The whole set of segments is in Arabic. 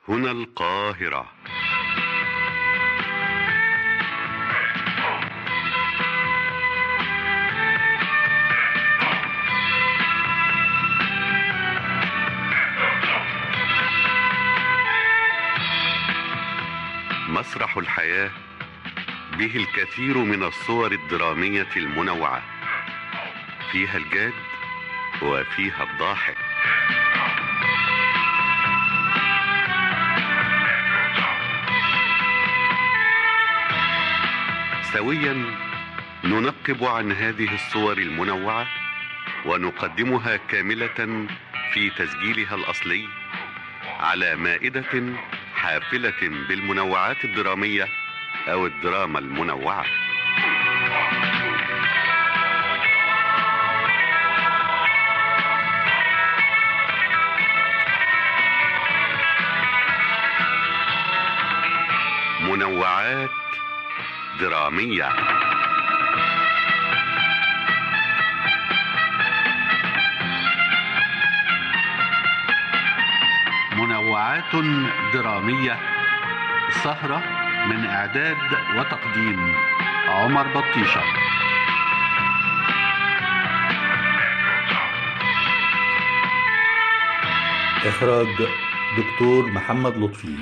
هنا القاهرة. مسرح الحياة به الكثير من الصور الدرامية المنوعة، فيها الجاد وفيها الضاحك. سويا ننقب عن هذه الصور المنوعة ونقدمها كاملة في تسجيلها الأصلي على مائدة حافلة بالمنوعات الدرامية أو الدراما المنوعة. منوعات درامية. منوعات درامية، سهرة من إعداد وتقديم عمر بطيشة. إخراج دكتور محمد لطفي.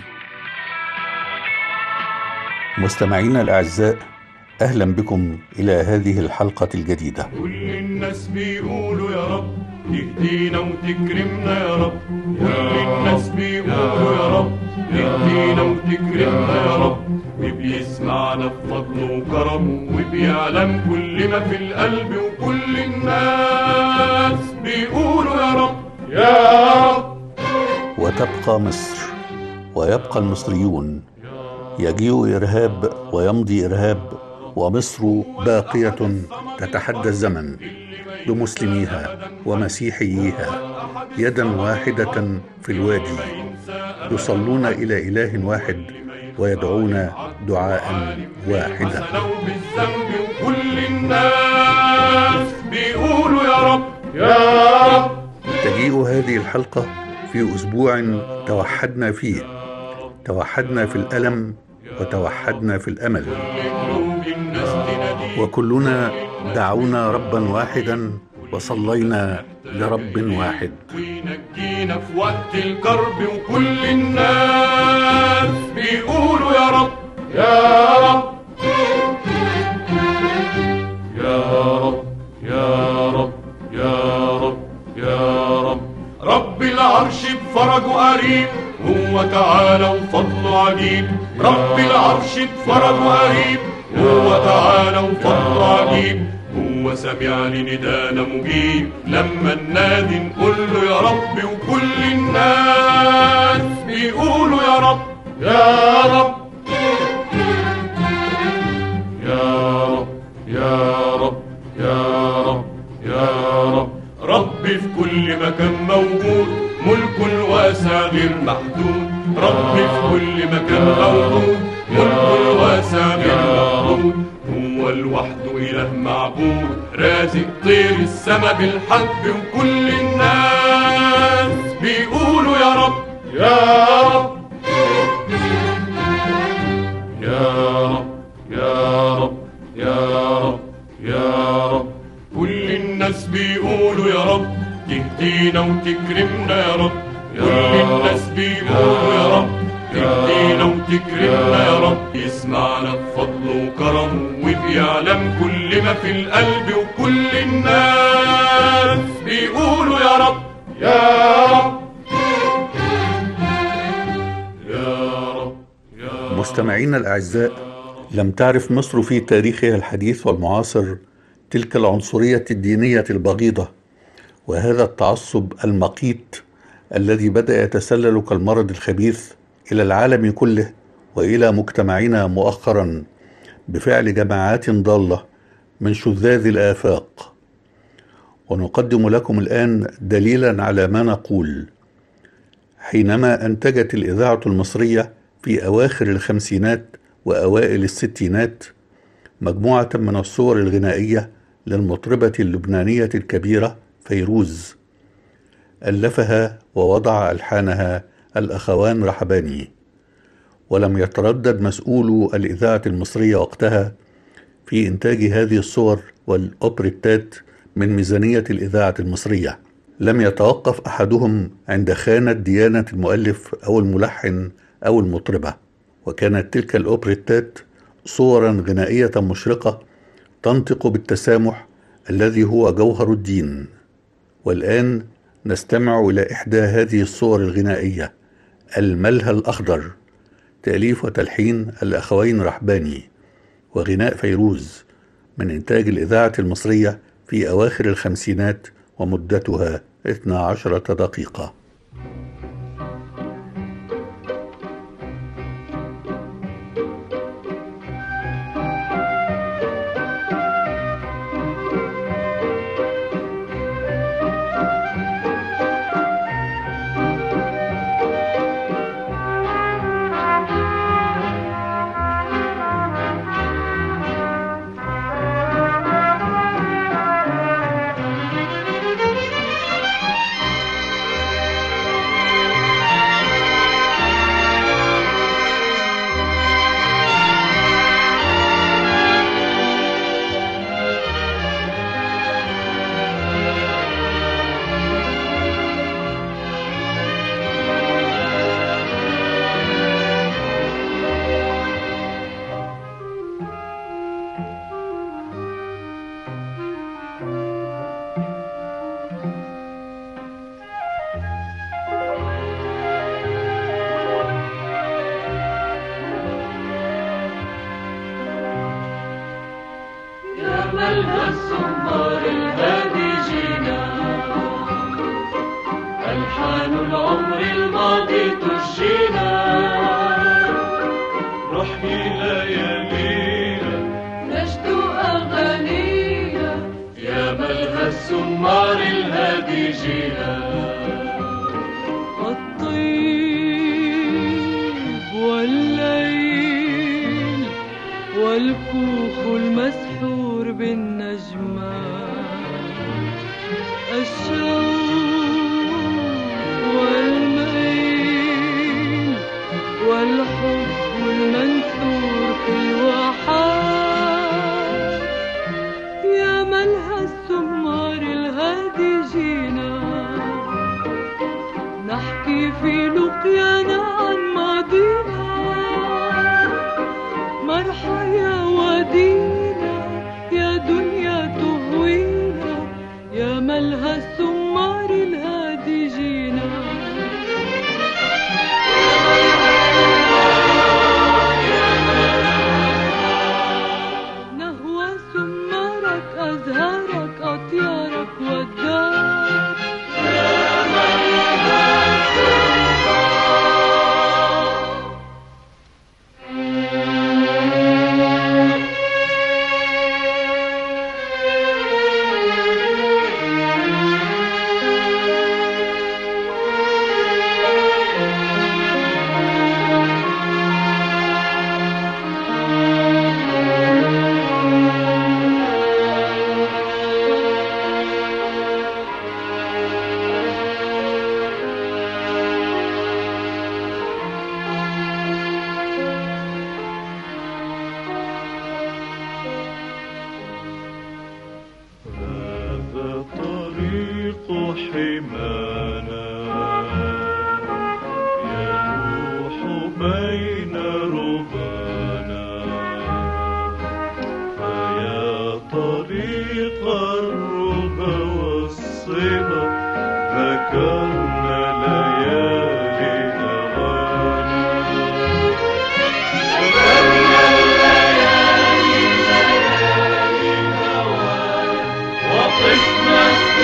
مستمعينا الأعزاء، أهلا بكم إلى هذه الحلقة الجديدة. كل الناس بيقولوا يا رب تهدينا وتكرمنا يا رب. كل الناس بيقولوا يا رب تهدينا وتكرمنا يا رب، وبيسمعنا بفضله وكرمه وبيعلم كل ما في القلب، وكل الناس بيقولوا يا رب يا رب. وتبقى مصر ويبقى المصريون، يجيء إرهاب ويمضي إرهاب، ومصر باقية تتحدى الزمن بمسلميها ومسيحييها يدا واحدة في الوادي، يصلون إلى إله واحد ويدعون دعاء واحدا. وكل الناس بيقولوا يا رب يا رب. تجيء هذه الحلقة في أسبوع توحدنا فيه، توحدنا في الألم وتوحدنا في الأمل، وكلنا دعونا ربا واحدا وصلينا لرب واحد. وينجينا في وقت الكرب، وكل الناس بيقولوا يا رب يا رب يا رب يا رب يا رب يا رب. رب العرش بفرجه قريب، هو تعالى وفضله عجيب. رب العرش بفرجه قريب، هو تعالى وفضله عجيب. هو سمع لندانا مجيب، لما ننادي نقول له يا رب، وكل الناس بيقولوا يا رب يا رب يا رب يا رب يا رب يا رب. رب في كل مكان موجود، ملك الواسع غير محدود. رب في كل مكان موجود، ملك الواسع غير محدود. هو لوحده إله معبود، رازق طير السما بالحب، وكل الناس بيقولوا يا رب يا رب يا رب يا رب يا رب يا رب. كل الناس بيقولوا يا رب تهدينا وتكرمنا يا رب. كل الناس بيقولوا يا رب تهدينا وتكرمنا يا رب. يسمعنا بفضله وكرمه وبيعلم كل ما في القلب، وكل الناس بيقولوا يا رب يا رب يا رب يا رب. مستمعينا الأعزاء، لم تعرف مصر في تاريخها الحديث والمعاصر تلك العنصرية الدينية البغيضة، وهذا التعصب المقيت الذي بدأ يتسلل كالمرض الخبيث إلى العالم كله وإلى مجتمعنا مؤخرا بفعل جماعات ضالة من شذاذ الآفاق. ونقدم لكم الآن دليلا على ما نقول. حينما أنتجت الإذاعة المصرية في أواخر الخمسينات وأوائل الستينات مجموعة من الصور الغنائية للمطربة اللبنانية الكبيرة فيروز، ألفها ووضع ألحانها الأخوان رحباني. ولم يتردد مسؤولو الإذاعة المصرية وقتها في إنتاج هذه الصور والأوبريتات من ميزانية الإذاعة المصرية. لم يتوقف أحدهم عند خانة ديانة المؤلف أو الملحن أو المطربة، وكانت تلك الأوبريتات صورا غنائية مشرقة تنطق بالتسامح الذي هو جوهر الدين. والآن نستمع إلى إحدى هذه الصور الغنائية، الملهى الأخضر، تأليف وتلحين الأخوين رحباني وغناء فيروز، من إنتاج الإذاعة المصرية في أواخر الخمسينات، ومدتها 12 دقيقة. ملهى السمار الهادي جينا، ألحان العمر الماضي تشجينا، نحيي ليالينا، نشدو أغانينا، يا ملهى السمار الهادي جينا. الطيب والليل والكوخ المسحور بالنجمات، الشوق والميل والحب المنثور في الواحات، يا ملهى السمار الهادي جينا، نحكي في لقيانا عن ماضينا، مرحى يا ودينا، يا دنيا تهوينا، يا ملهى السمار الهادي جينا. نهوى سمارك أزهارك أطيارك والدار، يا ملهى حمانا يلوح بين ربانا، فيا طريق الربا والصبا ذكرنا ليالي نوانا، ذكرنا الليالي ليالي نوانا، وقفنا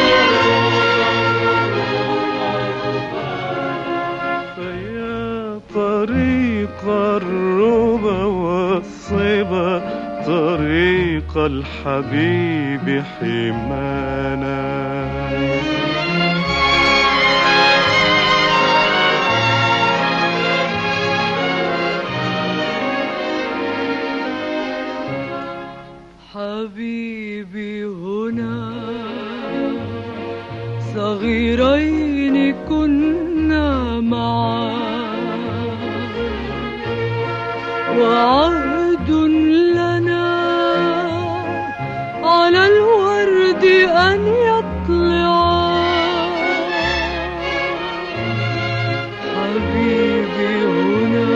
طريق الربا والصبا طريق الحبيب حمانا. حبيبي هنا صغيرين كنا معا، وعهد لنا على الورد أن يطلع. حبيبي هنا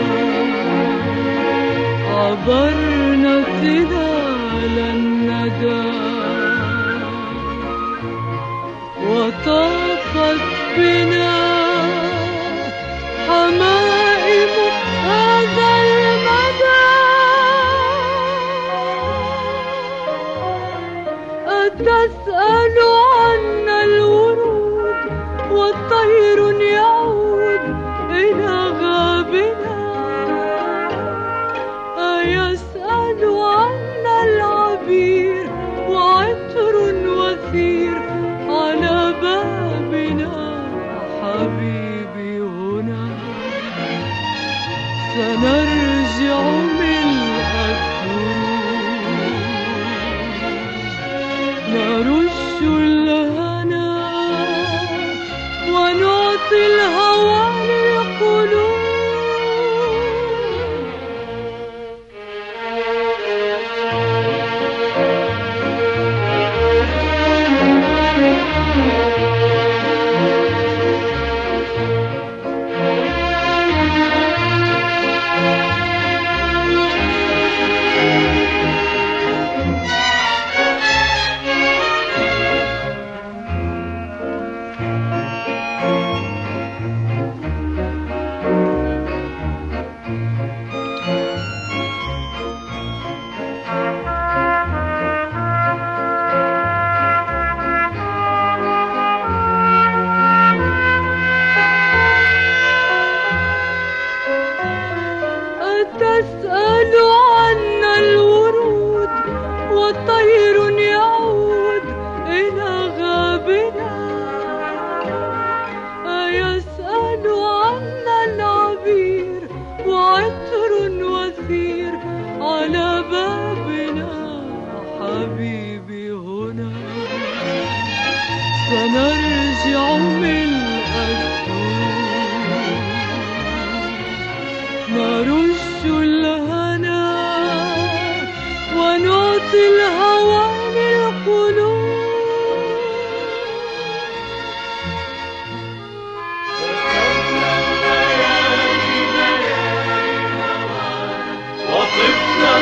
عبرنا سلال الندى وطافت بنا حمائم هذا المدى. أتسأل عنا الورود والطير يعود إلى غابنا. أيسأل عنا العبير وعطر وثير على بابنا. حبيبي هنا سنرجع ملء الدروب نرش الهنا ونعطي الهوى للقلوب. تسأل عنا الورود والطير يعود إلى غابنا. أيسأل عنا العبير وعطر وثير على بابنا. حبيبي هنا سنرجع ملء الدروب نرش الهنا ونعطي الهوى للقلوب. وطفنا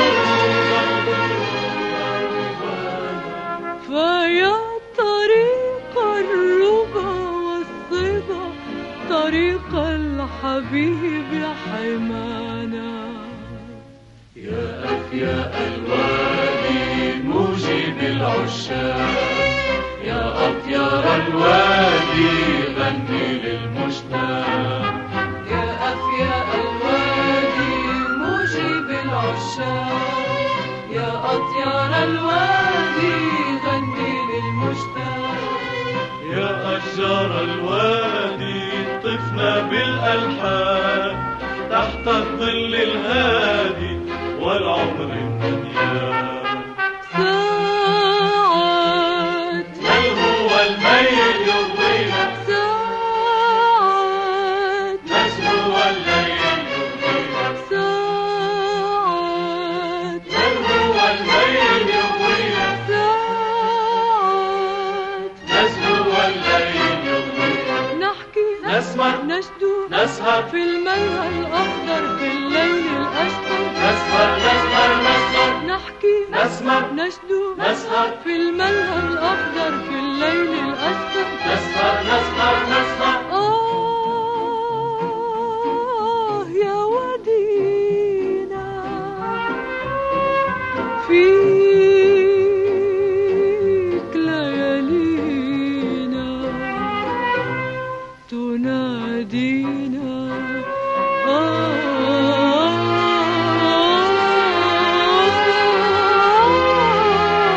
فيا طريق الربا والصبا طريق الحبيب حمانا. يا أفياء الوادي موجب العشاق، يا أطيار الوادي غني للمشتاق. يا أفياء الوادي موجب العشاق، يا أطيار الوادي غني للمشتاق. يا أشجار الوادي طفنا بالألحان تحت الظل الهادي والعمر المليان. ساعات هل هو الميل يضينا؟ ساعات نسهو الليل يضينا. ساعات هل هو الميل يضينا؟ ساعات نسهو الليل يضينا. نحكي نسمع نشدو نسهر في المياه الأخضر في الليل الأشقر. نسهر نسهر نسهر نحكي نسمع نشدو نسهر في المياه الأخضر في الليل الأشقر. نسهر نسهر نسهر. يا ودينا فيك ليالينا تنادينا.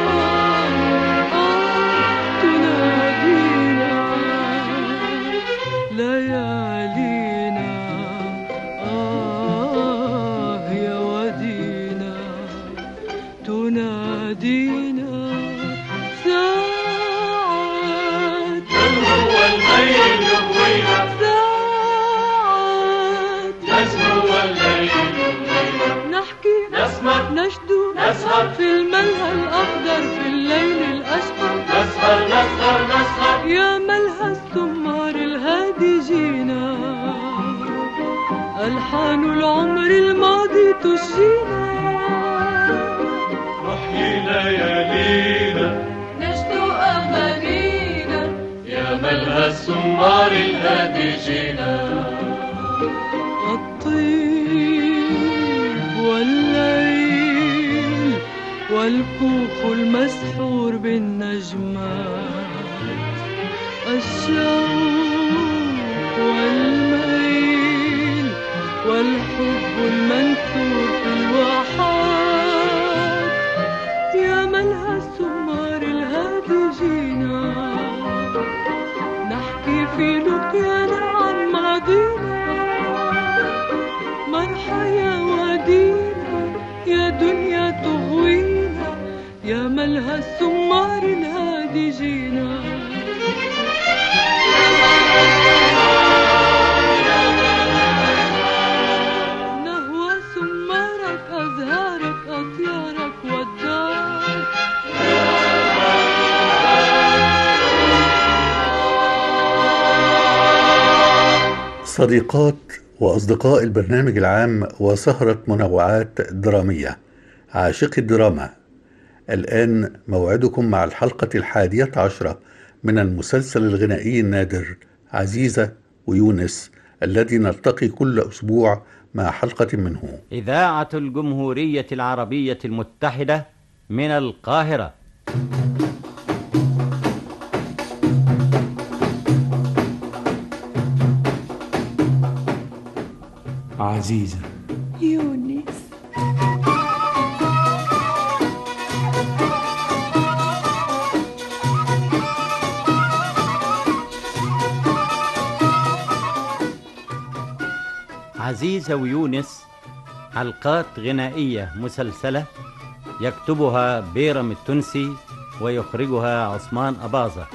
تنادينا نسهر في الملهى الأخضر في الليل الأسفر، نسهر نسهر نسهر يا ملهى الثمار الهادي جينا، ألحان العمر الماضي تشجينا، نحيي ليالينا نجد أغانينا، يا ملهى السمار الهادي جينا. الطيب والليل والكوخ المسحور بالنجمات، الشوق والميل والحب المنثور في الواحات، يا ملهى السمار الهادي جينا، نحكي في لقيانا عن ماضينا، مرحى يا وادينا يا دنيا تغوينا، يا ملهى السمار الهادي جينا. نهوى سمارك أزهارك أطيارك ودارك، صديقات وأصدقاء البرنامج العام وسهرة منوعات درامية عاشقي الدراما، الآن موعدكم مع الحلقة 11 من المسلسل الغنائي النادر عزيزة ويونس، الذي نلتقي كل أسبوع مع حلقة منه. إذاعة الجمهورية العربية المتحدة من القاهرة. عزيزة يونس. عزيزة ويونس، حلقات غنائية مسلسلة يكتبها بيرم التونسي ويخرجها عثمان أباظة.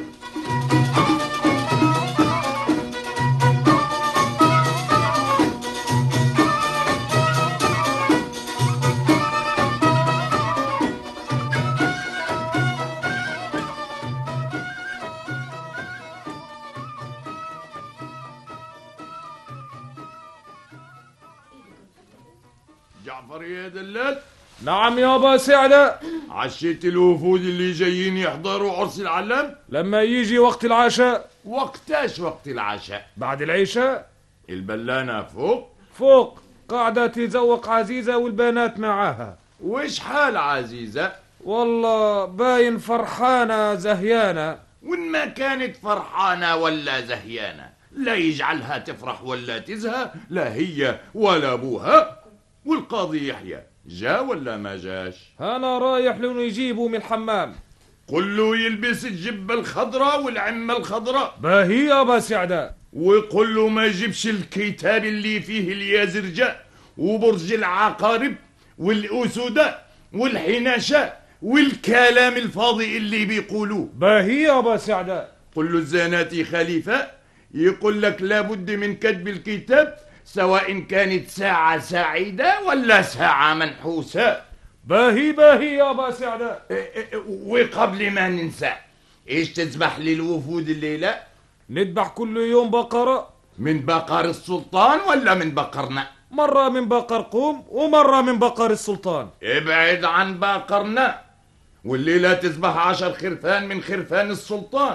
جعفر يا دلال، نعم يابا سعدة. عشيت الوفود اللي جايين يحضروا عرس العلم؟ لما يجي وقت العشاء. وقتاش وقت العشاء؟ بعد العشاء. البلانة فوق؟ فوق قاعدة تتذوق عزيزة والبنات معاها. وش حال عزيزة؟ والله باين فرحانة زهيانة. وإن ما كانت فرحانة ولا زهيانة لا يجعلها تفرح ولا تزهى، لا هي ولا أبوها. والقاضي يحيى جا ولا ما جاش؟ أنا رايح له يجيبه من الحمام. قل له يلبس الجبة الخضراء والعمة الخضراء. باهي يابا سعدة. وقل له ما يجيبش الكتاب اللي فيه اليازرجاء وبرج العقارب والأسودة والحناشة والكلام الفاضي اللي بيقولوه. باهي يابا سعدة. قل له الزناتي خليفة يقول لك لابد من كتب الكتاب، سواء كانت ساعة سعيدة ولا ساعة منحوسة. باهي باهي يابا سعدة. وقبل ما ننسى، ايش تذبح للوفود الليلة؟ نذبح كل يوم بقرة. من بقر السلطان ولا من بقرنا؟ مرة من بقر قوم ومرة من بقر السلطان. ابعد عن بقرنا. والليلة تذبح 10 خرفان من خرفان السلطان،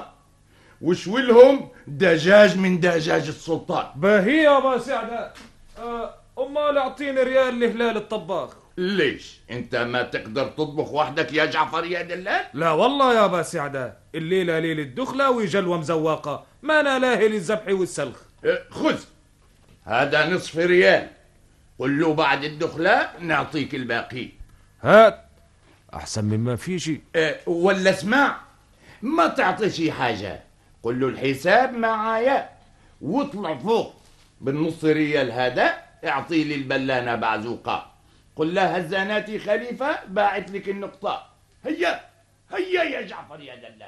وشوي دجاج من دجاج السلطان. باهي يابا سعدة. امال اعطيني ريال لهلال الطباخ. ليش؟ انت ما تقدر تطبخ وحدك يا جعفر يا دلال؟ لا والله يابا سعدة، الليلة ليلة دخلة وجلوة مزواقة، ما نلاهي للذبح والسلخ. خذ هذا نصف ريال، قل له بعد الدخلة نعطيك الباقي. هات احسن مما في شيء. ولا اسمع، ما تعطي شي حاجة، قل له الحساب معايا واطلع فوق بالنص ريال هذا اعطي لي البلانة بعزوقة، قل لها الزناتي خليفة باعت لك النقطة. هيا هيا يا جعفر يا دلال.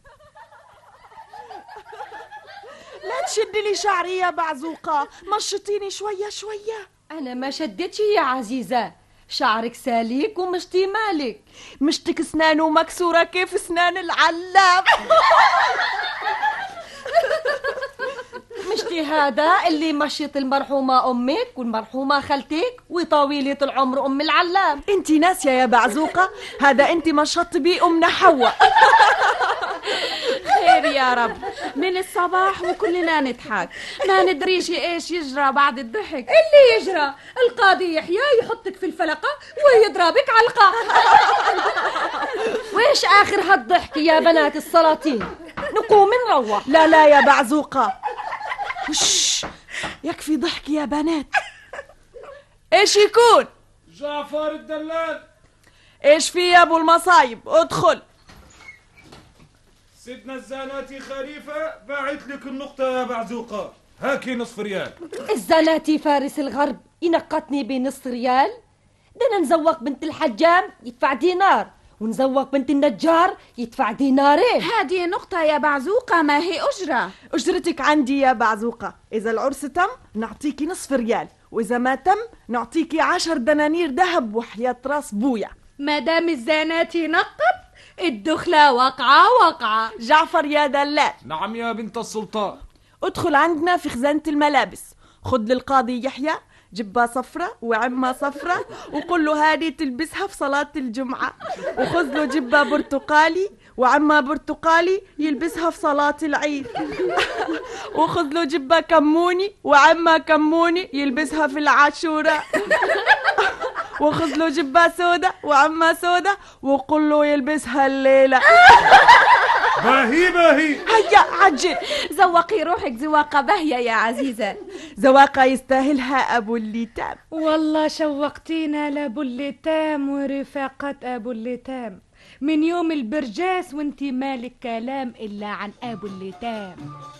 لا تشد لي شعري يا بعزوقة، مشطيني شوية شوية. أنا ما شدتش يا عزيزة، شعرك سالك ومشتي مالك. مشتك اسنانه مكسورة كيف اسنان العلام. مشتي هذا اللي مشيت المرحومة أمك والمرحومة خالتك وطويلة العمر أم العلام. انتي ناسية يا بعزوقة، هذا انتي مشط بيه أمنا حواء. خير يا رب، من الصباح وكلنا نضحك، ما ندريش ايش يجرى بعد الضحك. اللي يجرى القاضي يحيى يحطك في الفلقة ويضربك علقة. ويش آخر هالضحك يا بنات السلاطين؟ نقوم نروح. لا لا يا بعزوقة، وش يكفي ضحك يا بنات. ايش يكون؟ جعفر الدلال. ايش في يا ابو المصايب؟ ادخل. سيدنا الزاناتي خليفة باعت لك النقطة يا بعزوقة، هاكي نصف ريال. الزاناتي فارس الغرب ينقطني بنصف ريال؟ بدنا نزوق بنت الحجام يدفع دينار، ونزوق بنت النجار يدفع دينارين. هذه نقطة يا بعزوقة، ما هي أجرة. أجرتك عندي يا بعزوقة، إذا العرس تم نعطيكي نصف ريال، وإذا ما تم نعطيكي 10 دنانير ذهب وحياة راس بويا. مدام الزاناتي نقط الدخلة وقعة. جعفر يا دلال. نعم يا بنت السلطان. ادخل عندنا في خزانة الملابس، خد للقاضي يحيى جبة صفرة وعمة صفرة وقل له هذه تلبسها في صلاة الجمعة، وخذ له جبة برتقالي وعمة برتقالي يلبسها في صلاة العيد، وخذ له جبة كموني وعمة كموني يلبسها في العاشوراء، وخذ له جبة سودة وعمة سودة وقل له يلبسها الليلة. باهي هيا عجل. زوقي روحك زواقة باهية يا عزيزة. زواقة يستاهلها أبو الليتام. والله شوقتينا لأبو الليتام ورفاقة أبو الليتام، من يوم البرجاس وانتي مالك كلام إلا عن أبو الليتام.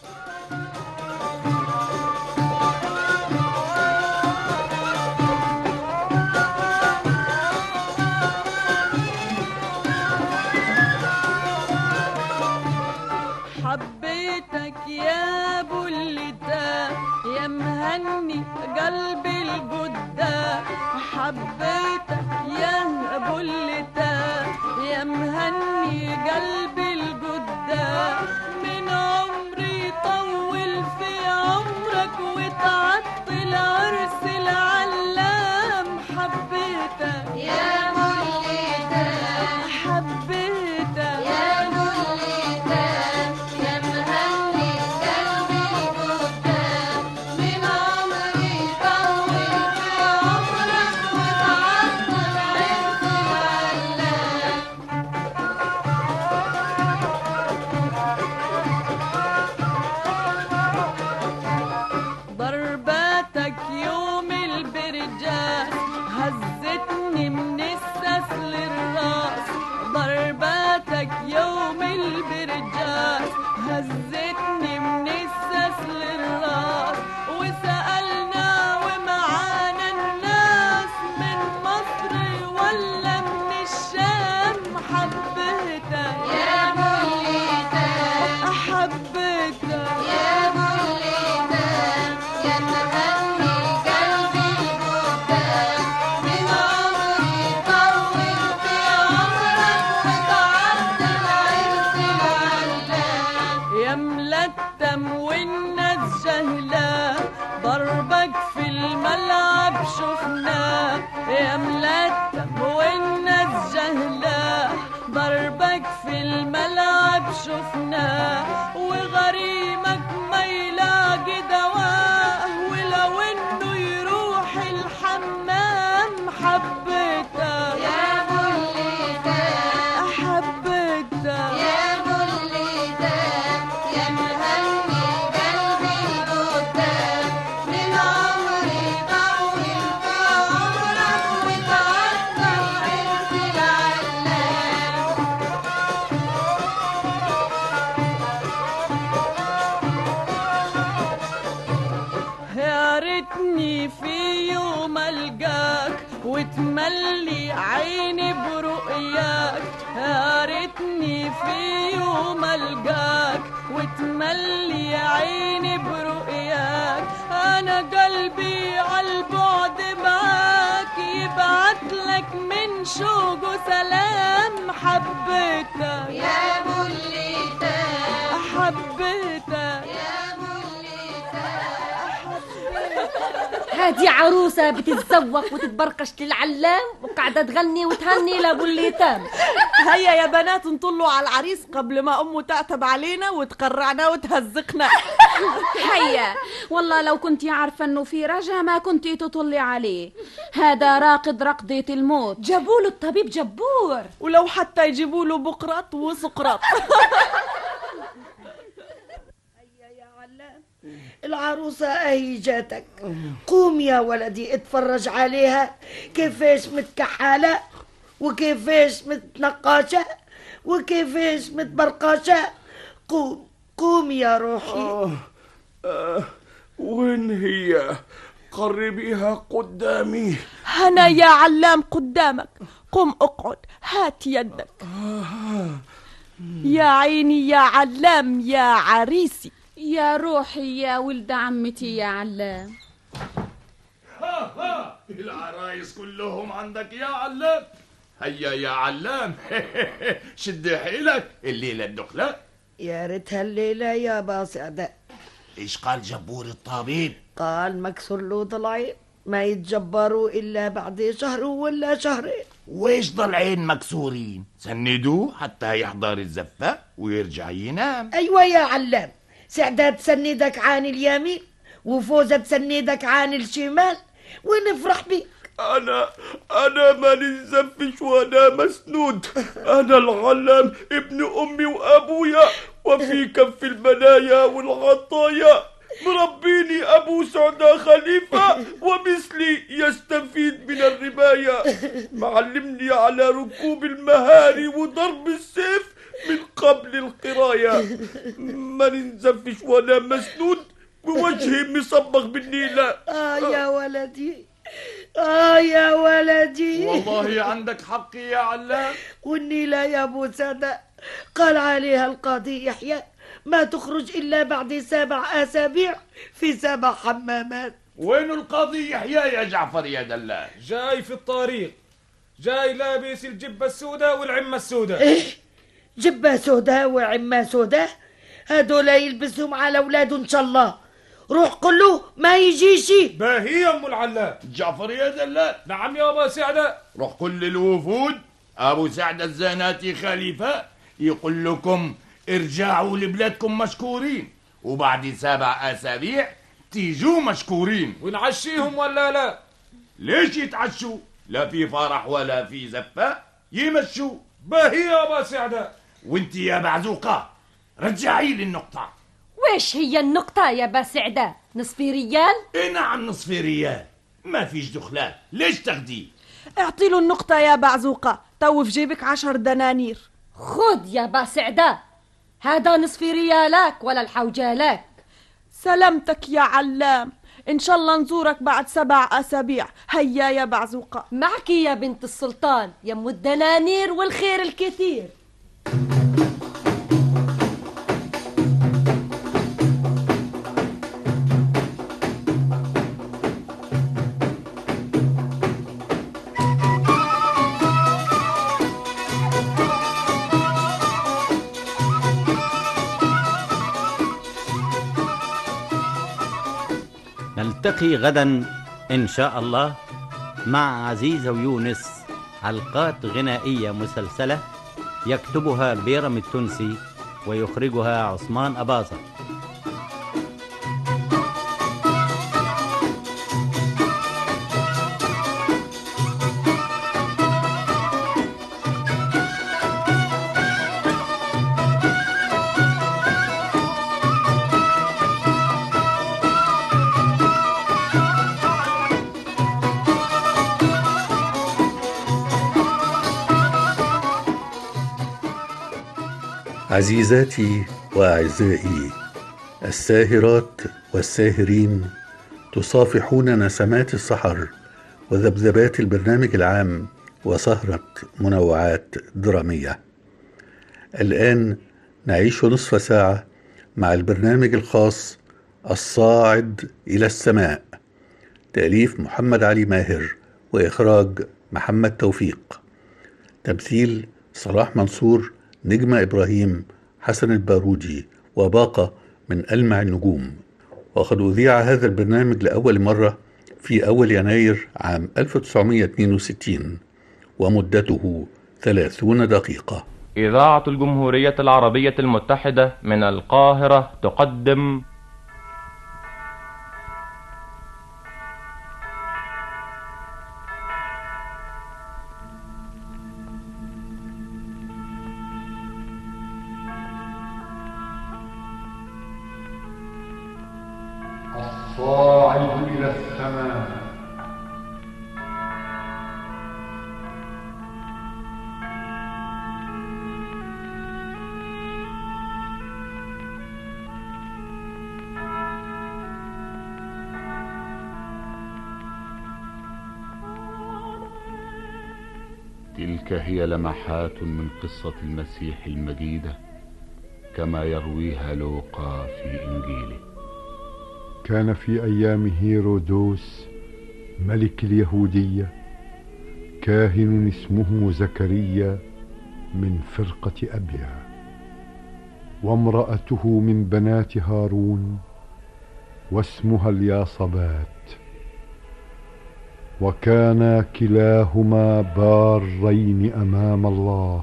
حبيتك يا ابو الليتام يا مهني قلبي الجدة، حبيتك يا ابو الليتام يا مهني قلبي الجدة، من عمري طول في عمرك وتعطل عرس العلام. حبيتك يا ابو الليتام، حبيتك يا ابو الليتام يا مهني قلبي الجدة، من عمري طول في عمرك وتعطل عرس العلام. ضرباتك يوم البرجاس هزتني من الساس للراس، ضرباتك يوم البرجاس هزتني من الساس للراس، وسألنا ومعانا الناس من مصر ولا من الشام. حبيتك يا ابو الليتام، حبيتك يا ابو الليتام يا مهني قلبي الجدة، من عمري طول في عمرك وتعطل عرس العلام. يا ملتم والناس جهلة ضربك في الملعب شفناه، يا ملتم والناس جهلة ضربك في الملعب شفناه، وغريمك ما يلاقي دواء ولو انه يروح الحمام. حبيتك يا ابو الليتام، حبيتك يا ابو الليتام يا مهني قلبي الجدة، من عمري طول في عمرك وتعطل عرس العلام. يا ريتني في يوم القاك وتملي عيني برؤياك، يا ريتني في يوم القاك وتملي عيني برؤياك، انا قلبي عالبعد معاك يبعت من شوق وسلام حبيتك يا بليتك حبيتك هادي عروسة بتتزوق وتتبرقش للعلام وقاعدة تغني وتهني لابو الليتام. هيا يا بنات نطلوا على العريس قبل ما أمه تعتب علينا وتقرعنا وتهزقنا. هيا والله لو كنتي عارفة انه في رجا ما كنتي تطلي عليه، هذا راقد رقدة الموت. جابوله الطبيب جبور، ولو حتى يجيبوله بقرط وسقراط. العروسة اهي جاتك، قوم يا ولدي اتفرج عليها كيفاش متكحلة وكيفاش متنقاشة وكيفاش متبرقاشة. قوم يا روحي. وين هي؟ قربيها قدامي. هنا يا علام قدامك، قم اقعد، هات يدك. يا عيني يا علام يا عريسي. يا روحي يا ولد عمتي يا علام. العرايس كلهم عندك يا علام. هيا يا علام. شد حيلك، الليلة الدخلة. يا ريتها الليلة يا باسعدة. ايش قال جبور الطبيب؟ قال مكسور له ضلعين، ما يتجبروا إلا بعد شهر ولا شهرين. ويش ضلعين مكسورين؟ سندوه حتى يحضر الزفة ويرجع ينام. أيوة يا علام، سعدة تسندك عن اليمين وفوزة تسندك عن الشمال ونفرح بيك. أنا ماني نزفش وأنا مسنود. أنا العلام ابن أمي وأبويا، وفي كف المنايا والعطايا مربيني أبو سعدة خليفة، ومثلي يستفيد من الرماية. معلمني على ركوب المهاري وضرب السيف من قبل القراية. ماني نزفش وأنا مسنود ووجهي مصبغ بالنيلة. يا ولدي، يا ولدي، والله عندك حق يا علام. والنيلة يا أبو سعدة قال عليها القاضي يحيى ما تخرج إلا بعد 7 أسابيع في 7 حمامات. وين القاضي يحيى يا جعفر يا دلال؟ جاي في الطريق، جاي لابس الجبة السوداء والعمة السوداء. إيه؟ جبة سوداء وعمة سوداء؟ هدول يلبسهم على أولاده إن شاء الله. روح قل له ما يجيشي. باهي يا ام العلام. جعفر يا دلال. نعم يا ابا سعدة. روح قل للوفود ابو سعدة الزناتي خليفة يقول لكم ارجعوا لبلادكم مشكورين، وبعد 7 أسابيع تيجوا مشكورين. ونعشيهم ولا لا؟ ليش يتعشوا؟ لا في فرح ولا في زفة، يمشوا. باهي يا ابا سعدة. وانت يا بعزوقة رجعي لي النقطة. ويش هي النقطة يا باسعدة؟ نصف ريال؟ اي نعم نصف ريال، ما فيش دخلات. ليش تاخديه؟ اعطي له النقطة يا بعزوقة، تو في جيبك 10 دنانير. خذ يا باسعدة، هذا نصف ريالك ولا الحوجالك. سلامتك يا علام، إن شاء الله نزورك بعد 7 أسابيع. هيا يا بعزوقة. معك يا بنت السلطان، يم الدنانير والخير الكثير. نلتقي غدا إن شاء الله مع عزيزة ويونس، حلقات غنائية مسلسلة يكتبها بيرم التونسي ويخرجها عثمان أباظة. عزيزاتي وأعزائي، الساهرات والساهرين تصافحون نسمات السحر وذبذبات البرنامج العام وسهرة منوعات درامية. الآن نعيش نصف ساعة مع البرنامج الخاص الصاعد إلى السماء، تأليف محمد علي ماهر وإخراج محمد توفيق. تمثيل صلاح منصور، نجمة إبراهيم، حسن البارودي، وباقة من ألمع النجوم. وقد أذيع هذا البرنامج لأول مرة في أول يناير عام 1962 ومدته 30 دقيقة. إذاعة الجمهورية العربية المتحدة من القاهرة تقدم الصاعد إلى السماء. تلك هي لمحات من قصة المسيح المجيدة كما يرويها لوقا في إنجيله. كان في أيام هيرودوس ملك اليهودية كاهن اسمه زكريا من فرقة أبيا، وامرأته من بنات هارون واسمها الياصبات، وكانا كلاهما بارين أمام الله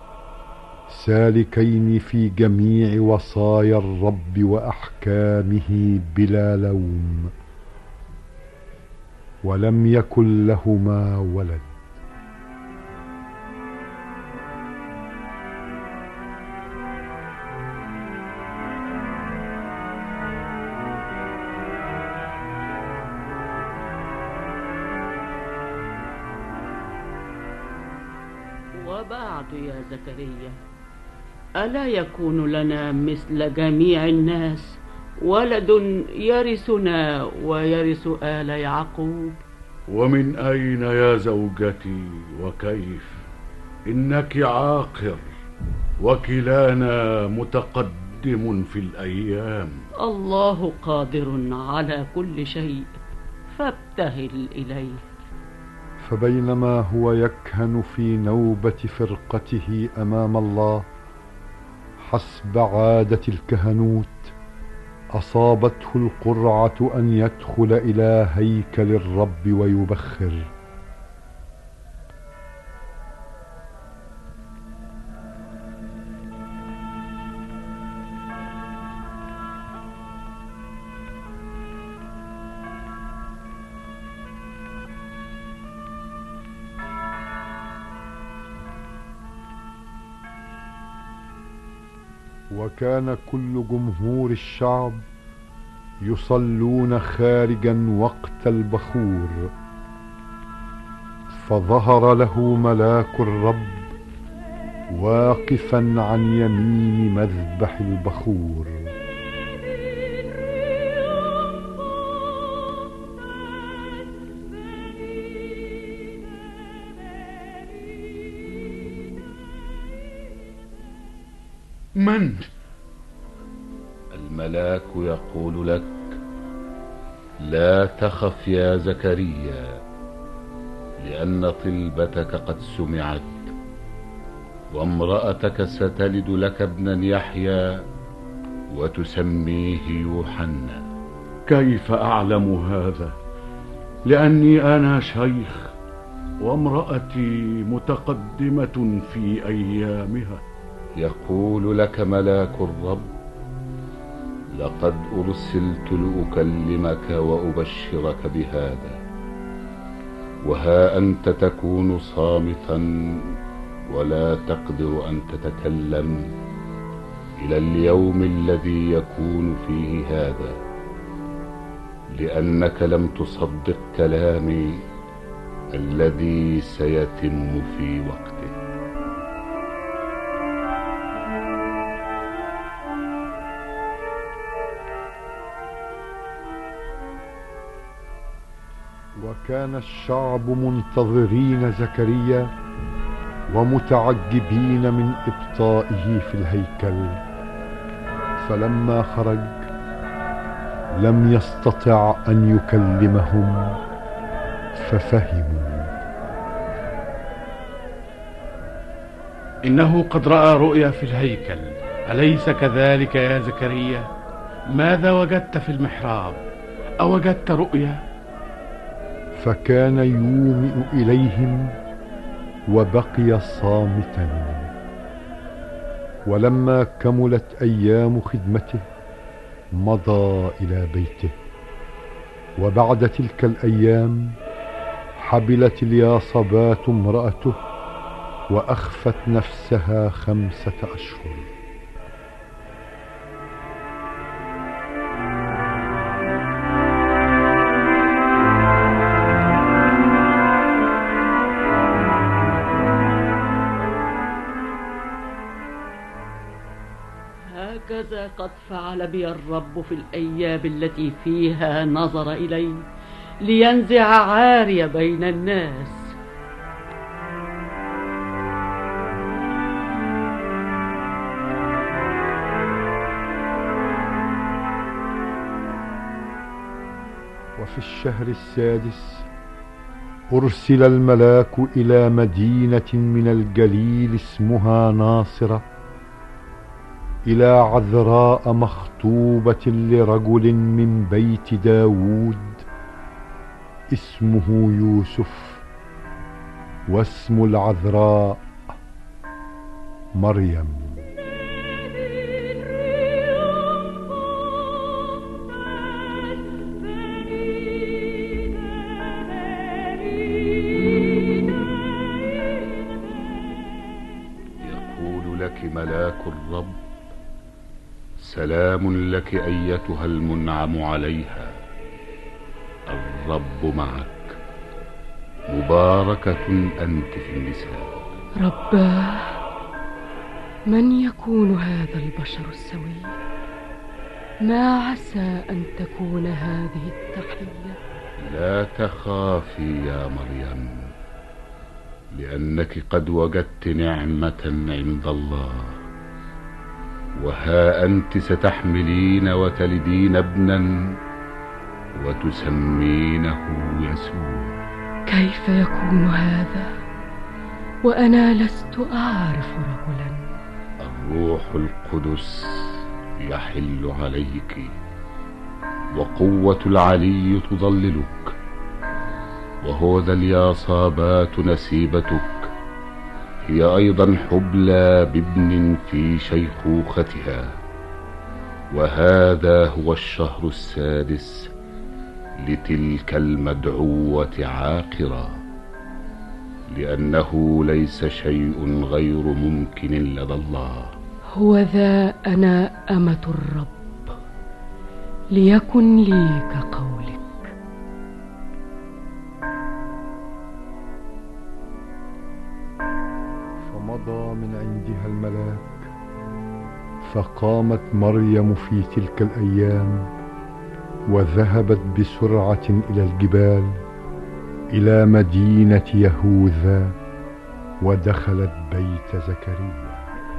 سالكين في جميع وصايا الرب وأحكامه بلا لوم، ولم يكن لهما ولد. وبعد يا زكريا، ألا يكون لنا مثل جميع الناس ولد يرثنا ويرث آل يعقوب؟ ومن أين يا زوجتي وكيف؟ إنك عاقر وكلانا متقدم في الأيام. الله قادر على كل شيء فابتهل إليه. فبينما هو يكهن في نوبة فرقته أمام الله حسب عادة الكهنوت، أصابته القرعة أن يدخل إلى هيكل الرب ويبخر. وكان كل جمهور الشعب يصلون خارجا وقت البخور، فظهر له ملاك الرب واقفا عن يمين مذبح البخور. من؟ الملاك يقول لك: لا تخف يا زكريا، لأن طلبتك قد سمعت، وامرأتك ستلد لك ابنا يحيى وتسميه يوحنا. كيف أعلم هذا؟ لأني أنا شيخ وامرأتي متقدمة في أيامها. يقول لك ملاك الرب: لقد أرسلت لأكلمك وأبشرك بهذا، وها أنت تكون صامتا ولا تقدر أن تتكلم إلى اليوم الذي يكون فيه هذا، لأنك لم تصدق كلامي الذي سيتم في وقته. وكان الشعب منتظرين زكريا ومتعجبين من إبطائه في الهيكل، فلما خرج لم يستطع أن يكلمهم ففهموا. إنه قد رأى رؤيا في الهيكل، أليس كذلك يا زكريا؟ ماذا وجدت في المحراب؟ أوجدت رؤيا؟ فكان يومئ إليهم وبقي صامتا. ولما كملت أيام خدمته مضى إلى بيته. وبعد تلك الأيام حبلت الياصبات امرأته وأخفت نفسها 5 أشهر. هكذا قد فعل بي الرب في الأيام التي فيها نظر إلي لينزع عاري بين الناس. وفي الشهر 6 أرسل الملاك إلى مدينة من الجليل اسمها ناصرة، إلى عذراء مخطوبة لرجل من بيت داود اسمه يوسف، واسم العذراء مريم. يقول لك ملاك الرب: سلام لك أيتها المنعم عليها، الرب معك، مباركة أنت في النساء. رباه، من يكون هذا البشر السوي؟ ما عسى أن تكون هذه التحية؟ لا تخافي يا مريم، لأنك قد وجدت نعمة عند الله، وها أنت ستحملين وتلدين ابنا وتسمينه يسوع. كيف يكون هذا وأنا لست أعرف رجلا؟ الروح القدس يحل عليك، وقوة العلي تظللك، وهذا الياصابات نسيبتك هي أيضا حبلى بابن في شيخوختها، وهذا هو الشهر 6 لتلك المدعوة عاقرة، لأنه ليس شيء غير ممكن لدى الله. هو ذا أنا أمة الرب، ليكن لي كقولك. فمضى من عندها الملاك، فقامت مريم في تلك الأيام وذهبت بسرعة إلى الجبال إلى مدينة يهوذا، ودخلت بيت زكريا.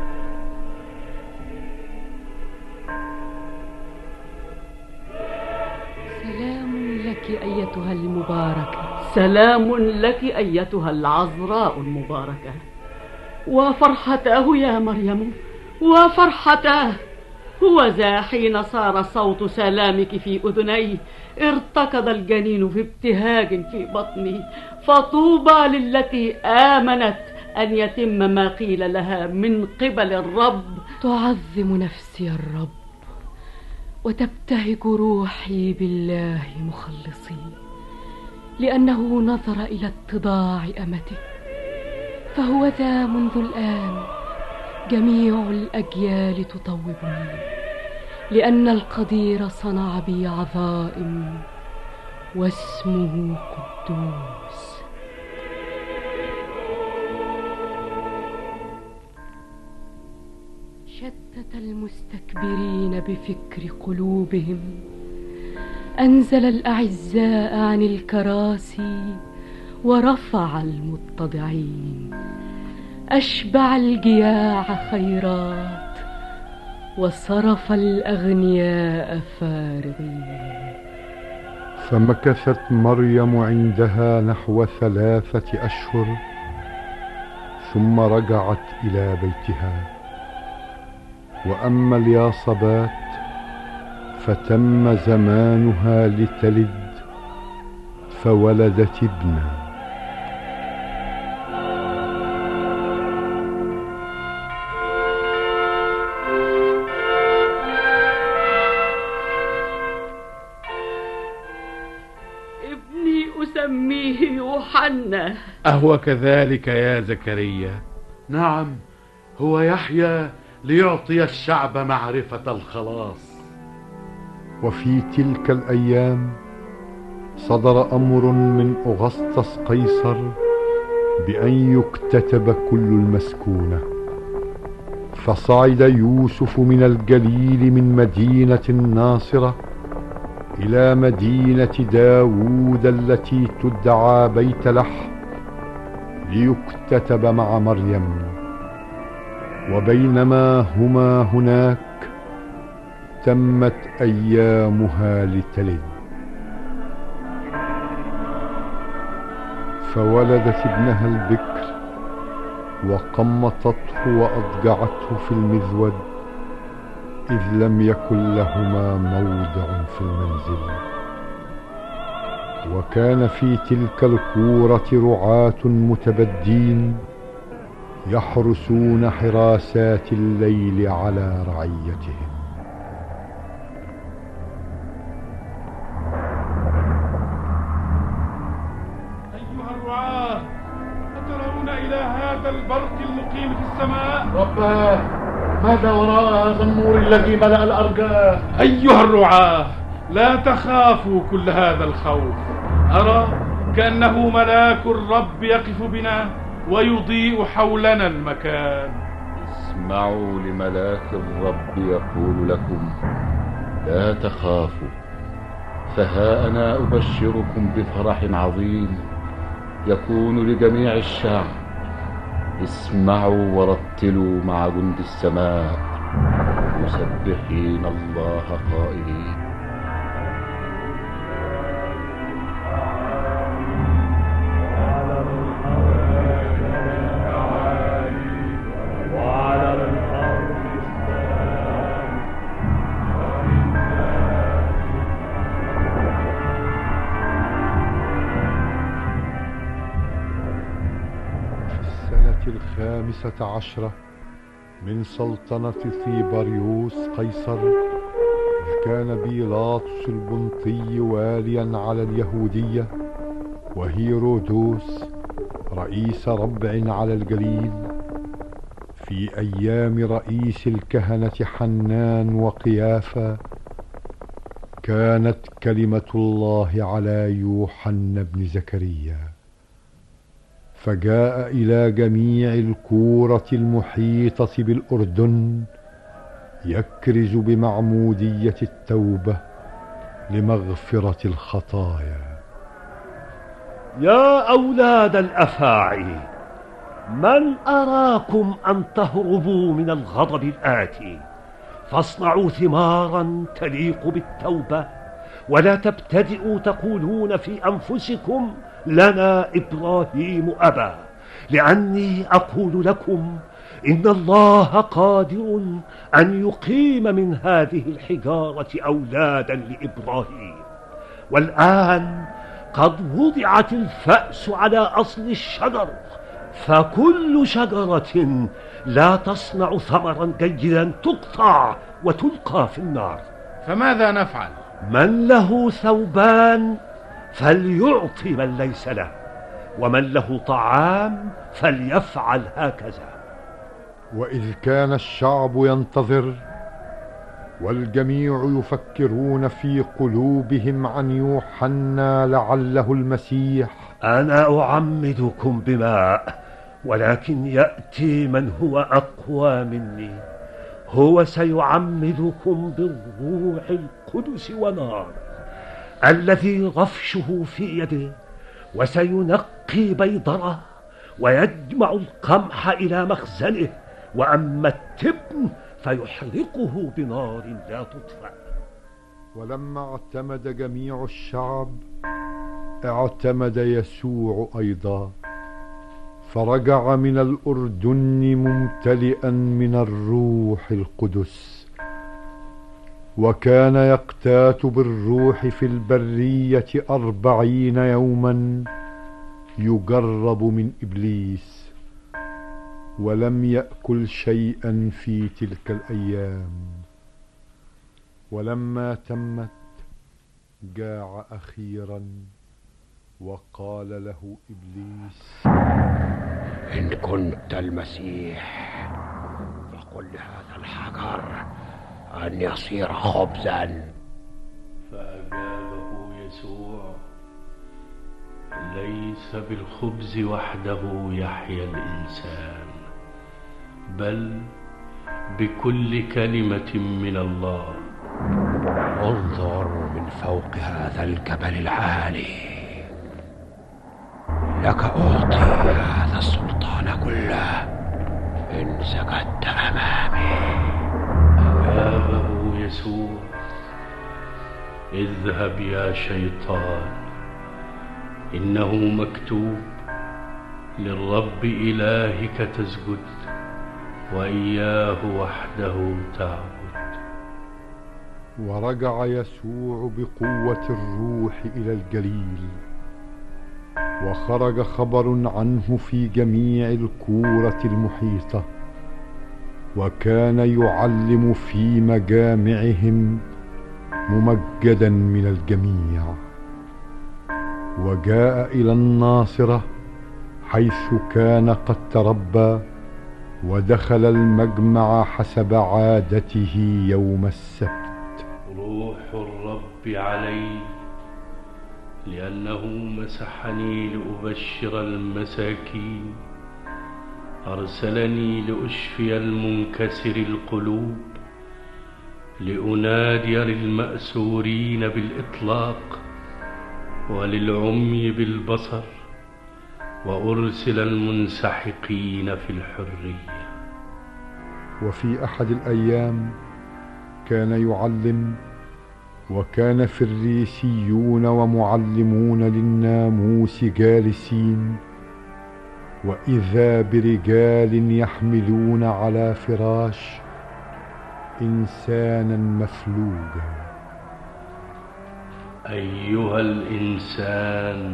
سلام لك أيتها المباركة. سلام لك أيتها العذراء المباركة. وفرحته يا مريم، وفرحته. هو ذا حين صار صوت سلامك في أذني ارتكض الجنين في ابتهاج في بطني، فطوبى للتي آمنت أن يتم ما قيل لها من قبل الرب. تعظم نفسي الرب، وتبتهج روحي بالله مخلصي، لأنه نظر إلى اتضاع أمته. فهو ذا منذ الآن جميع الأجيال تطوبني، لأن القدير صنع بي عظائم، واسمه قدوس. شتت المستكبرين بفكر قلوبهم، أنزل الأعزاء عن الكراسي ورفع المتضعين، أشبع الجياع خيرات وصرف الأغنياء فارغين. فمكثت مريم عندها نحو 3 أشهر، ثم رجعت إلى بيتها. وأما الياصبات فتم زمانها لتلد فولدت ابنا. ابني أسميه يوحنا. أهو كذلك يا زكريا؟ نعم، هو يحيى ليعطي الشعب معرفة الخلاص. وفي تلك الأيام صدر أمر من أغسطس قيصر بأن يكتتب كل المسكونة، فصعد يوسف من الجليل من مدينة الناصرة إلى مدينة داوود التي تدعى بيت لحم ليكتتب مع مريم. وبينما هما هناك تمت أيامها لتلد، فولدت ابنها البكر وقمطته وأضجعته في المذود، إذ لم يكن لهما موضع في المنزل. وكان في تلك الكورة رعاة متبدين يحرسون حراسات الليل على رعيتهم. أيها الرعاة، أترون إلى هذا البرق المقيم في السماء؟ رباه، ماذا وراء هذا النور الذي ملأ الأرجاء؟ أيها الرعاة، لا تخافوا كل هذا الخوف. أرى كأنه ملاك الرب يقف بنا ويضيء حولنا المكان. اسمعوا لملاك الرب يقول لكم: لا تخافوا، فها أنا أبشركم بفرح عظيم يكون لجميع الشعب. اسمعوا ورتلوا مع جند السماء مسبحين الله قائلين: الخامسة عشرة من سلطنة طيبريوس قيصر، إذ كان بيلاطس البنطي واليا على اليهودية، وهيرودوس رئيس ربع على الجليل، في أيام رئيس الكهنة حنان وقيافة، كانت كلمة الله على يوحنا بن زكريا، فجاء إلى جميع الكورة المحيطة بالأردن يكرز بمعمودية التوبة لمغفرة الخطايا. يا أولاد الأفاعي، من أراكم أن تهربوا من الغضب الآتي، فاصنعوا ثمارا تليق بالتوبة، ولا تبتدئوا تقولون في أنفسكم: لنا إبراهيم أبا، لأني أقول لكم إن الله قادر أن يقيم من هذه الحجارة أولادا لإبراهيم. والآن قد وضعت الفأس على أصل الشجر، فكل شجرة لا تصنع ثمرا جيدا تقطع وتلقى في النار. فماذا نفعل؟ من له ثوبان فليعطي من ليس له، ومن له طعام فليفعل هكذا. وإذ كان الشعب ينتظر والجميع يفكرون في قلوبهم عن يوحنا لعله المسيح، أنا أعمدكم بماء، ولكن يأتي من هو أقوى مني، هو سيعمدكم بالروح القدس ونار، الذي رفشه في يده، وسينقي بيضره ويجمع القمح إلى مخزنه، وأما التبن فيحرقه بنار لا تطفأ. ولما اعتمد جميع الشعب اعتمد يسوع أيضا، فرجع من الأردن ممتلئا من الروح القدس، وكان يقتات بالروح في البرية 40 يوما يجرب من إبليس، ولم يأكل شيئا في تلك الأيام. ولما تمت جاع أخيرا، وقال له إبليس: إن كنت المسيح فقل لهذا الحجر أن يصير خبزا. فأجابه يسوع: ليس بالخبز وحده يحيا الإنسان، بل بكل كلمة من الله. انظر من فوق هذا الجبل العالي، لك أعطي هذا السلطان كله إن سجدت أمامي. أجابه يسوع: اذهب يا شيطان، إنه مكتوب: للرب إلهك تسجد وإياه وحده تعبد. ورجع يسوع بقوة الروح إلى الجليل، وخرج خبر عنه في جميع الكورة المحيطة، وكان يعلم في مجامعهم ممجدا من الجميع. وجاء إلى الناصرة حيث كان قد تربى، ودخل المجمع حسب عادته يوم السبت. روح الرب علي، لأنه مسحني لأبشر المساكين، أرسلني لأشفي المنكسر القلوب، لأنادي للمأسورين بالإطلاق، وللعمي بالبصر، وأرسل المنسحقين في الحرية. وفي أحد الأيام كان يعلم، وكان فريسيون ومعلمون للناموس جالسين، وإذا برجال يحملون على فراش إنسانا مفلوجا. أيها الإنسان،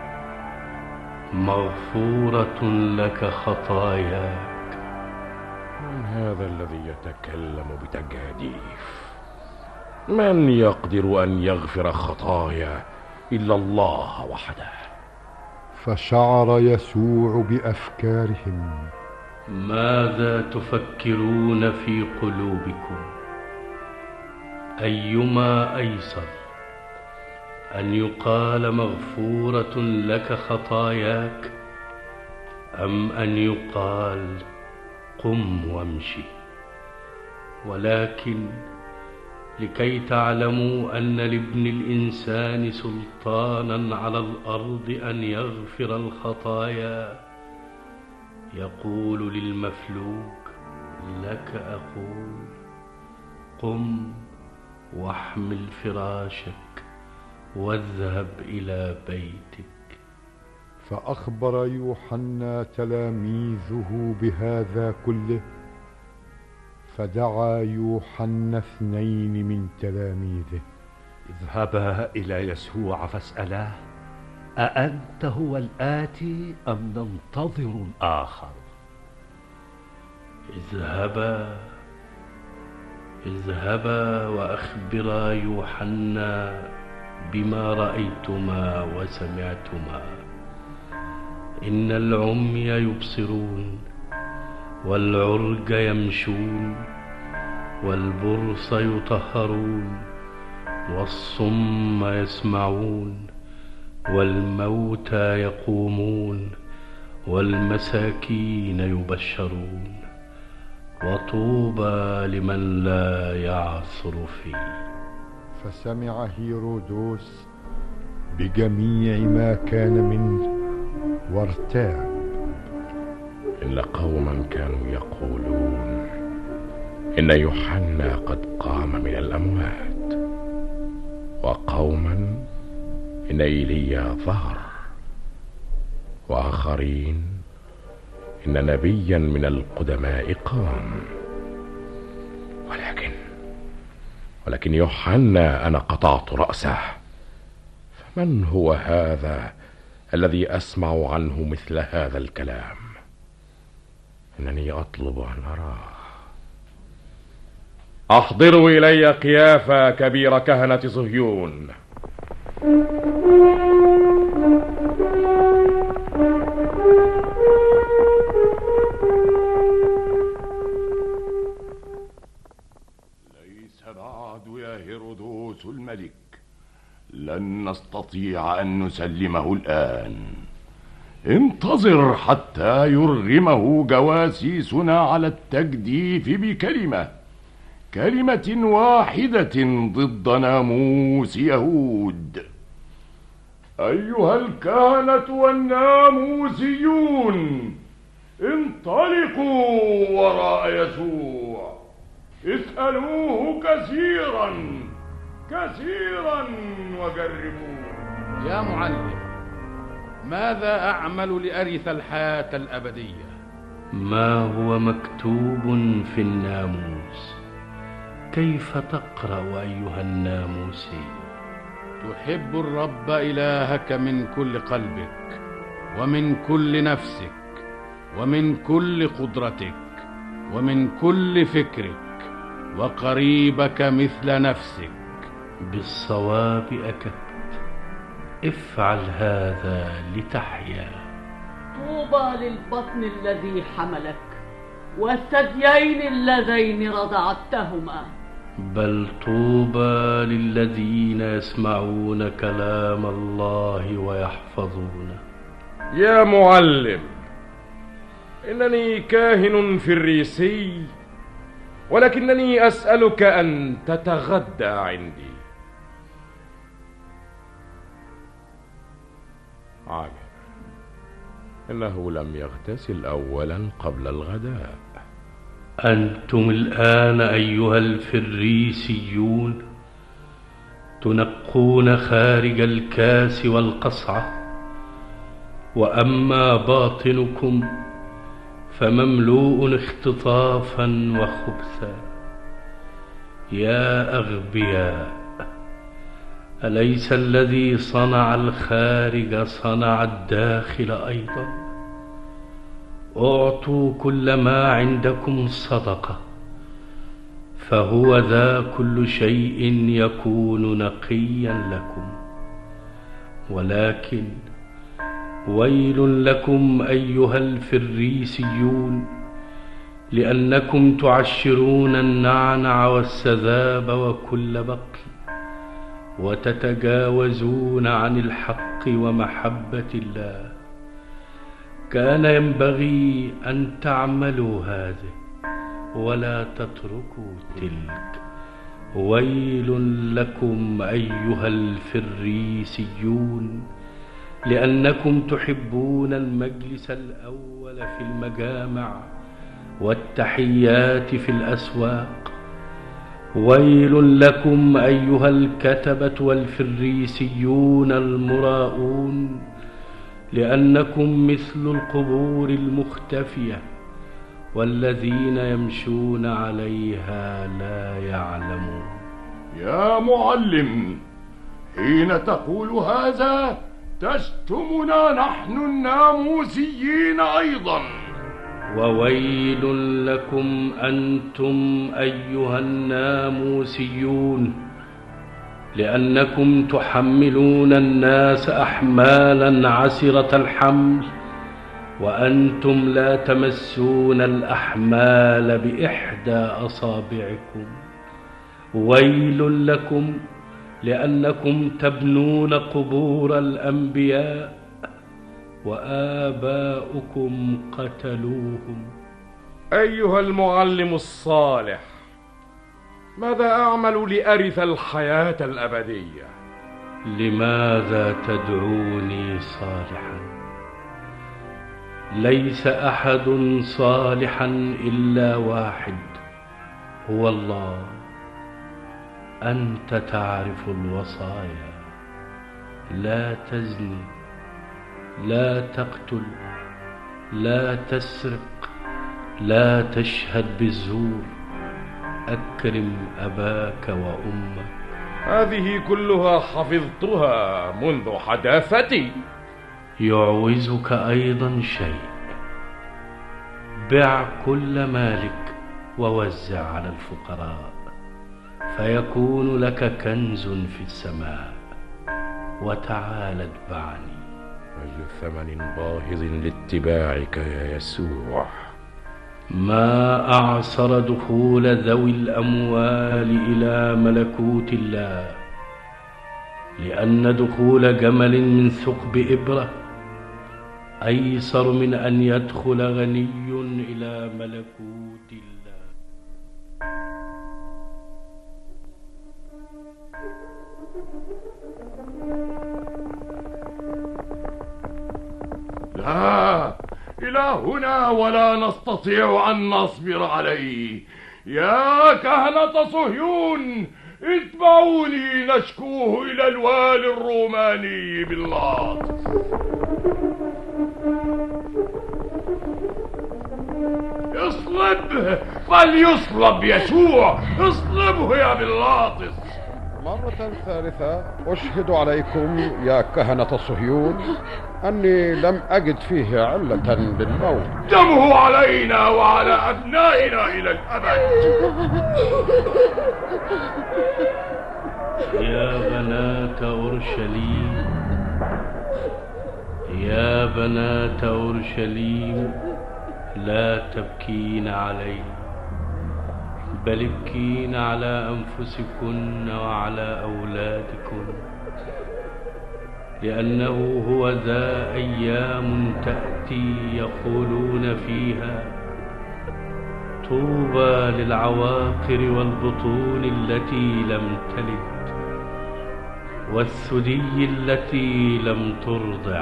مغفورة لك خطاياك. من هذا الذي يتكلم بتجاديف؟ من يقدر أن يغفر خطايا إلا الله وحده؟ فشعر يسوع بأفكارهم. ماذا تفكرون في قلوبكم؟ أيما أيسر، أن يقال مغفورة لك خطاياك، أم أن يقال قم وامشي؟ ولكن لكي تعلموا أن لابن الإنسان سلطانا على الأرض أن يغفر الخطايا، يقول للمفلوج: لك أقول، قم واحمل فراشك واذهب إلى بيتك. فأخبر يوحنا تلاميذه بهذا كله، فدعا يوحنا 2 من تلاميذه. اذهبا إلى يسوع فاسألاه: أأنت هو الآتي أم ننتظر الآخر؟ اذهبا وأخبرا يوحنا بما رأيتما وسمعتما. إن العمي يبصرون، والعرج يمشون، والبرص يطهرون، والصم يسمعون، والموتى يقومون، والمساكين يبشرون. وطوبى لمن لا يعثر فيه. فسمع هيرودوس بجميع ما كان منه وارتاب. إن قوما كانوا يقولون إن يوحنا قد قام من الأموات، وقوما إن إيليا ظهر، وآخرين إن نبيا من القدماء قام، ولكن يوحنا أنا قطعت رأسه. فمن هو هذا الذي أسمع عنه مثل هذا الكلام؟ إنني أطلب أن أراه. أحضروا إلي قيافة كبير كهنة صهيون. ليس بعد يا هيرودوس الملك، لن نستطيع أن نسلمه الآن. انتظر حتى يرغمه جواسيسنا على التجديف بكلمة واحدة ضد ناموس يهود. أيها الكهنة والناموسيون، انطلقوا وراء يسوع، اسألوه كثيرا وجربوه. يا معلم، ماذا أعمل لأرث الحياة الأبدية؟ ما هو مكتوب في الناموس؟ كيف تقرأ أيها الناموسي؟ تحب الرب إلهك من كل قلبك ومن كل نفسك ومن كل قدرتك ومن كل فكرك، وقريبك مثل نفسك. بالصواب أكدت. افعل هذا لتحيا. طوبى للبطن الذي حملك والثديين اللذين رضعتهما. بل طوبى للذين يسمعون كلام الله ويحفظونه. يا معلم، إنني كاهن فريسي، ولكنني أسألك أن تتغدى عندي. عجب، إنه لم يغتسل أولا قبل الغداء. أنتم الآن أيها الفريسيون تنقون خارج الكاس والقصعة، وأما باطنكم فمملوء اختطافا وخبثا. يا أغبياء، أليس الذي صنع الخارج صنع الداخل أيضا؟ أعطوا كل ما عندكم صدقة، فهو ذا كل شيء يكون نقيا لكم. ولكن ويل لكم أيها الفريسيون، لأنكم تعشرون النعنع والسذاب وكل بقل، وتتجاوزون عن الحق ومحبة الله. كان ينبغي أن تعملوا هذه ولا تتركوا تلك. ويل لكم أيها الفريسيون، لأنكم تحبون المجلس الأول في المجامع والتحيات في الأسواق. ويل لكم أيها الكتبة والفريسيون المراؤون، لأنكم مثل القبور المختفية، والذين يمشون عليها لا يعلمون. يا معلم، حين تقول هذا تشتمنا نحن الناموسيين أيضا. وويل لكم أنتم أيها الناموسيون، لأنكم تحملون الناس أحمالا عسرة الحمل، وأنتم لا تمسون الأحمال بإحدى أصابعكم. ويل لكم، لأنكم تبنون قبور الأنبياء وآباؤكم قتلوهم. أيها المعلم الصالح، ماذا أعمل لأرث الحياة الأبدية؟ لماذا تدعوني صالحا؟ ليس أحد صالحا إلا واحد، هو الله. أنت تعرف الوصايا: لا تزني، لا تقتل، لا تسرق، لا تشهد بالزور، أكرم أباك وأمك. هذه كلها حفظتها منذ حداثتي. يعوزك أيضا شيء، بع كل مالك ووزع على الفقراء، فيكون لك كنز في السماء. وتعال اتبعني. أي ثمن باهظ لاتباعك يا يسوع. ما أعسر دخول ذوي الأموال إلى ملكوت الله، لأن دخول جمل من ثقب إبرة أيسر من أن يدخل غني إلى ملكوت الله. لا، إلى هنا ولا نستطيع أن نصبر عليه. يا كهنة صهيون، اتبعوني نشكوه إلى الوالي الروماني بيلاطس. اصلبه، فليصلب يسوع، اصلبه يا بيلاطس. مرة ثالثة أشهد عليكم يا كهنة صهيون أني لم أجد فيه علة للموت. دمه علينا وعلى أبنائنا إلى الأبد. يا بنات أورشليم، يا بنات أورشليم، لا تبكين علي، بل ابكين على أنفسكن وعلى أولادكن، لأنه هو ذا أيام تأتي يقولون فيها: طوبى للعواقر والبطون التي لم تلد والثدي التي لم ترضع.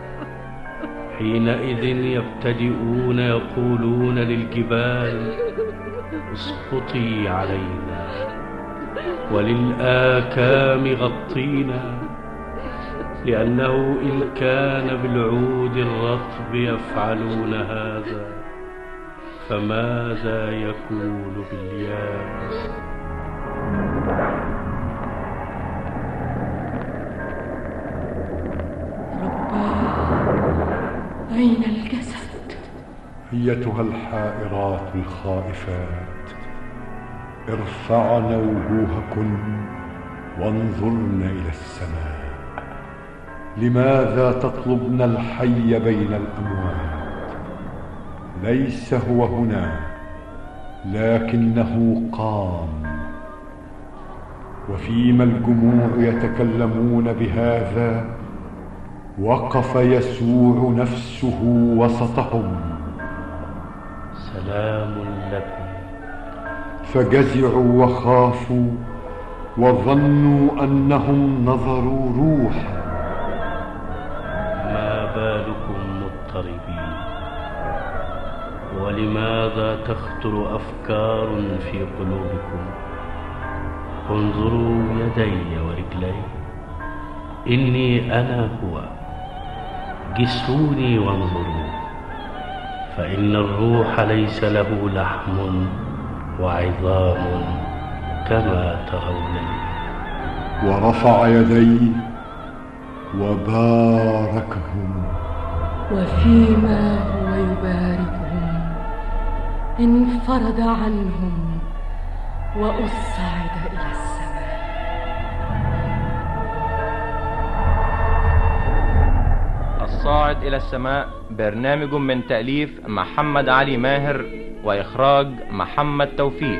حينئذ يبتدئون يقولون للجبال: اسقطي علينا، وللآكام غطينا، لأنه إن كان بالعود الرطب يفعلون هذا، فماذا يكون باليابس؟ أين الجسد؟ أيتها الحائرات الخائفات، ارفعن وجوهكن وانظرن إلى السماء. لماذا تطلبن الحي بين الأموات؟ ليس هو هنا، لكنه قام. وفيما الجموع يتكلمون بهذا، وقف يسوع نفسه وسطهم. سلام لكم. فجزعوا وخافوا وظنوا أنهم نظروا روحا. ما بالكم مضطربين؟ ولماذا تخطر أفكار في قلوبكم؟ انظروا يدي ورجلي، إني أنا هو. جسوني وانظروا، فإن الروح ليس له لحم وعظام كما ترونني. ورفع يديه وباركهم. وفيما هو يباركهم انفرد عنهم وأصعد إلى السماء. الصاعد إلى السماء برنامج من تأليف محمد علي ماهر وإخراج محمد توفيق.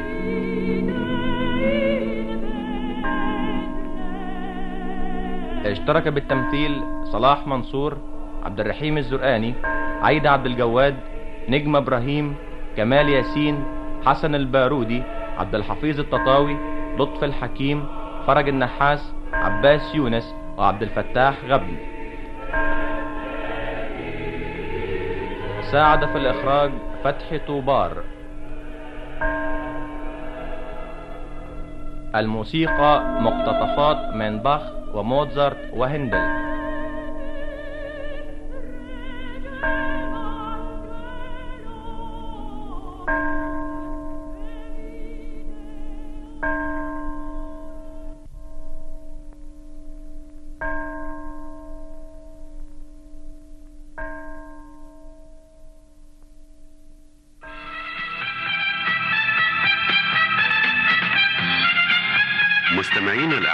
اشترك بالتمثيل صلاح منصور، عبد الرحيم الزرقاني، عايدة عبد الجواد، نجم إبراهيم، كمال ياسين، حسن البارودي، عبد الحفيظ التطاوي، لطف الحكيم، فرج النحاس، عباس يونس، وعبد الفتاح غبن. ساعد في الإخراج فتحي طوبار. الموسيقى مقتطفات من باخ وموتزارت وهندل.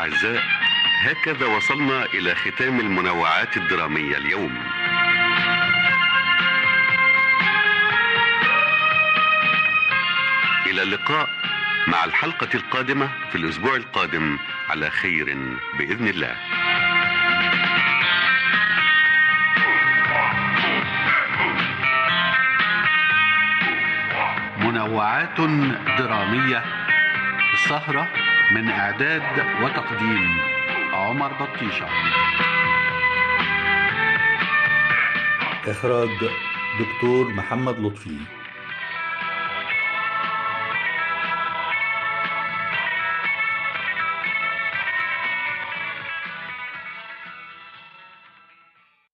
الأعزاء، هكذا وصلنا إلى ختام المنوعات الدرامية اليوم. إلى اللقاء مع الحلقة القادمة في الأسبوع القادم على خير بإذن الله. منوعات درامية، السهرة من إعداد وتقديم عمر بطيشة، إخراج دكتور محمد لطفي.